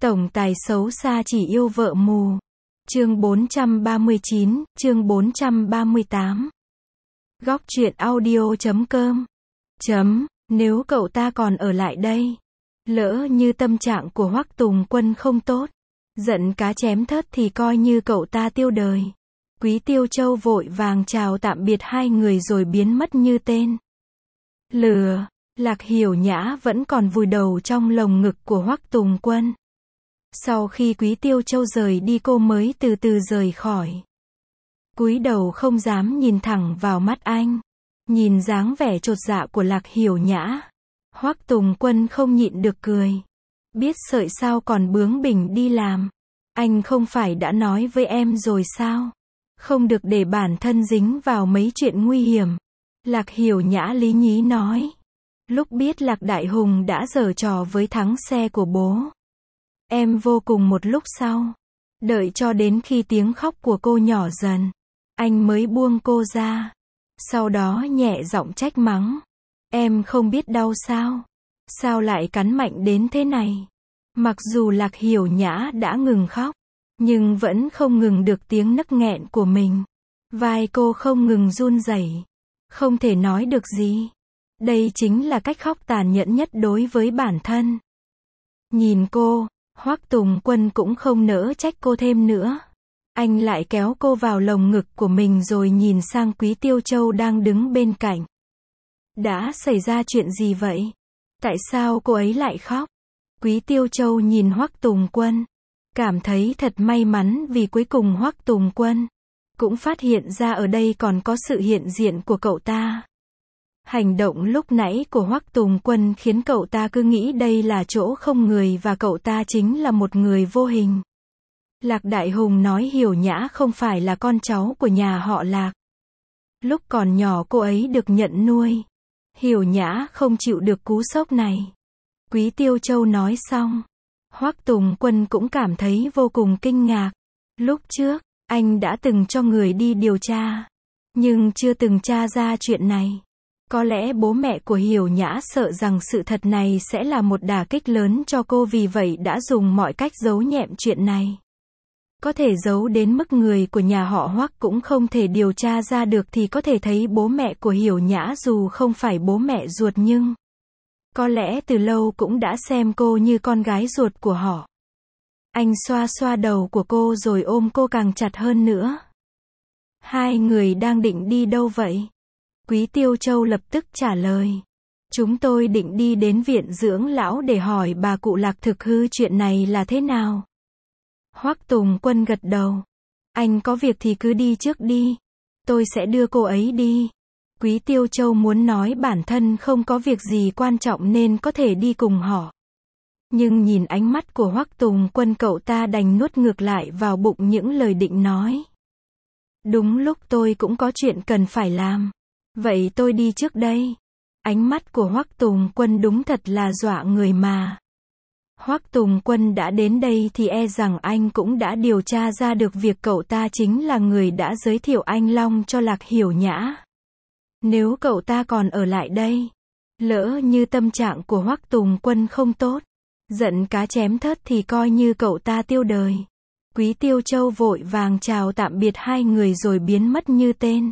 Tổng tài xấu xa chỉ yêu vợ mù. Chương 439, chương 438. Góc truyện audio.com. Nếu cậu ta còn ở lại đây, lỡ như tâm trạng của Hoắc Tùng Quân không tốt, giận cá chém thớt thì coi như cậu ta tiêu đời. Quý Tiêu Châu vội vàng chào tạm biệt hai người rồi biến mất như tên lừa. Lạc Hiểu Nhã vẫn còn vùi đầu trong lồng ngực của Hoắc Tùng Quân. Sau khi Quý Tiêu Châu rời đi cô mới từ từ rời khỏi. Cúi đầu không dám nhìn thẳng vào mắt anh. Nhìn dáng vẻ chột dạ của Lạc Hiểu Nhã, Hoắc Tùng Quân không nhịn được cười. Biết sợi sao còn bướng bỉnh đi làm. Anh không phải đã nói với em rồi sao? Không được để bản thân dính vào mấy chuyện nguy hiểm. Lạc Hiểu Nhã lý nhí nói. Lúc biết Lạc Đại Hùng đã giở trò với thắng xe của bố, em vô cùng một lúc sau. Đợi cho đến khi tiếng khóc của cô nhỏ dần, anh mới buông cô ra. Sau đó nhẹ giọng trách mắng. Em không biết đau sao? Sao lại cắn mạnh đến thế này? Mặc dù Lạc Hiểu Nhã đã ngừng khóc, nhưng vẫn không ngừng được tiếng nấc nghẹn của mình. Vai cô không ngừng run rẩy, không thể nói được gì. Đây chính là cách khóc tàn nhẫn nhất đối với bản thân. Nhìn cô, Hoắc Tùng Quân cũng không nỡ trách cô thêm nữa. Anh lại kéo cô vào lồng ngực của mình rồi nhìn sang Quý Tiêu Châu đang đứng bên cạnh. Đã xảy ra chuyện gì vậy? Tại sao cô ấy lại khóc? Quý Tiêu Châu nhìn Hoắc Tùng Quân, cảm thấy thật may mắn vì cuối cùng Hoắc Tùng Quân cũng phát hiện ra ở đây còn có sự hiện diện của cậu ta. Hành động lúc nãy của Hoắc Tùng Quân khiến cậu ta cứ nghĩ đây là chỗ không người và cậu ta chính là một người vô hình. Lạc Đại Hùng nói Hiểu Nhã không phải là con cháu của nhà họ Lạc. Lúc còn nhỏ cô ấy được nhận nuôi. Hiểu Nhã không chịu được cú sốc này. Quý Tiêu Châu nói xong, Hoắc Tùng Quân cũng cảm thấy vô cùng kinh ngạc. Lúc trước, anh đã từng cho người đi điều tra, nhưng chưa từng tra ra chuyện này. Có lẽ bố mẹ của Hiểu Nhã sợ rằng sự thật này sẽ là một đả kích lớn cho cô, vì vậy đã dùng mọi cách giấu nhẹm chuyện này. Có thể giấu đến mức người của nhà họ Hoắc cũng không thể điều tra ra được thì có thể thấy bố mẹ của Hiểu Nhã dù không phải bố mẹ ruột nhưng có lẽ từ lâu cũng đã xem cô như con gái ruột của họ. Anh xoa xoa đầu của cô rồi ôm cô càng chặt hơn nữa. Hai người đang định đi đâu vậy? Quý Tiêu Châu lập tức trả lời. Chúng tôi định đi đến viện dưỡng lão để hỏi bà cụ Lạc thực hư chuyện này là thế nào. Hoắc Tùng Quân gật đầu. Anh có việc thì cứ đi trước đi. Tôi sẽ đưa cô ấy đi. Quý Tiêu Châu muốn nói bản thân không có việc gì quan trọng nên có thể đi cùng họ. Nhưng nhìn ánh mắt của Hoắc Tùng Quân cậu ta đành nuốt ngược lại vào bụng những lời định nói. Đúng lúc tôi cũng có chuyện cần phải làm. Vậy tôi đi trước đây. Ánh mắt của Hoắc Tùng Quân đúng thật là dọa người mà. Hoắc Tùng Quân đã đến đây thì e rằng anh cũng đã điều tra ra được việc cậu ta chính là người đã giới thiệu anh Long cho Lạc Hiểu Nhã. Nếu cậu ta còn ở lại đây, lỡ như tâm trạng của Hoắc Tùng Quân không tốt, giận cá chém thớt thì coi như cậu ta tiêu đời. Quý Tiêu Châu vội vàng chào tạm biệt hai người rồi biến mất như tên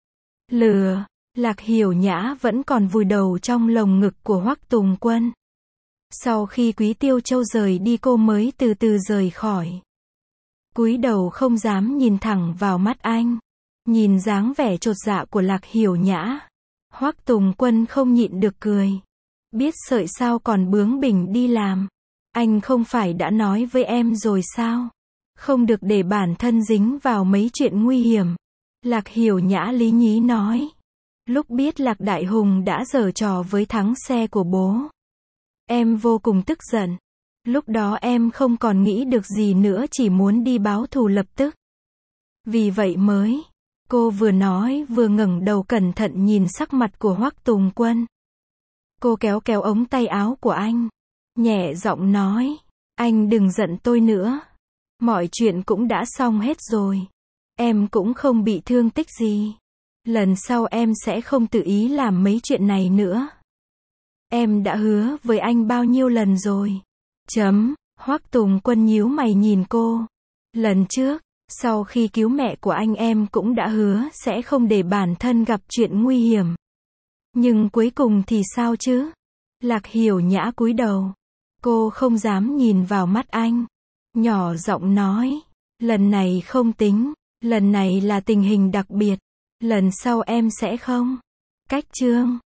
lừa. Lạc Hiểu Nhã vẫn còn vùi đầu trong lồng ngực của Hoắc Tùng Quân. Sau khi Quý Tiêu Châu rời đi cô mới từ từ rời khỏi. Cúi đầu không dám nhìn thẳng vào mắt anh. Nhìn dáng vẻ chột dạ của Lạc Hiểu Nhã, Hoắc Tùng Quân không nhịn được cười. Biết sợi sao còn bướng bỉnh đi làm. Anh không phải đã nói với em rồi sao? Không được để bản thân dính vào mấy chuyện nguy hiểm. Lạc Hiểu Nhã lý nhí nói. Lúc biết Lạc Đại Hùng đã giở trò với thắng xe của bố, em vô cùng tức giận. Lúc đó em không còn nghĩ được gì nữa, chỉ muốn đi báo thù lập tức. Vì vậy mới. Cô vừa nói vừa ngẩng đầu cẩn thận nhìn sắc mặt của Hoắc Tùng Quân. Cô kéo kéo ống tay áo của anh, nhẹ giọng nói. Anh đừng giận tôi nữa. Mọi chuyện cũng đã xong hết rồi. Em cũng không bị thương tích gì. Lần sau em sẽ không tự ý làm mấy chuyện này nữa. Em đã hứa với anh bao nhiêu lần rồi. Hoắc Tùng Quân nhíu mày nhìn cô. Lần trước, sau khi cứu mẹ của anh em cũng đã hứa sẽ không để bản thân gặp chuyện nguy hiểm. Nhưng cuối cùng thì sao chứ? Lạc Hiểu Nhã cúi đầu. Cô không dám nhìn vào mắt anh. Nhỏ giọng nói. Lần này không tính. Lần này là tình hình đặc biệt. Lần sau em sẽ không. Cách Trương.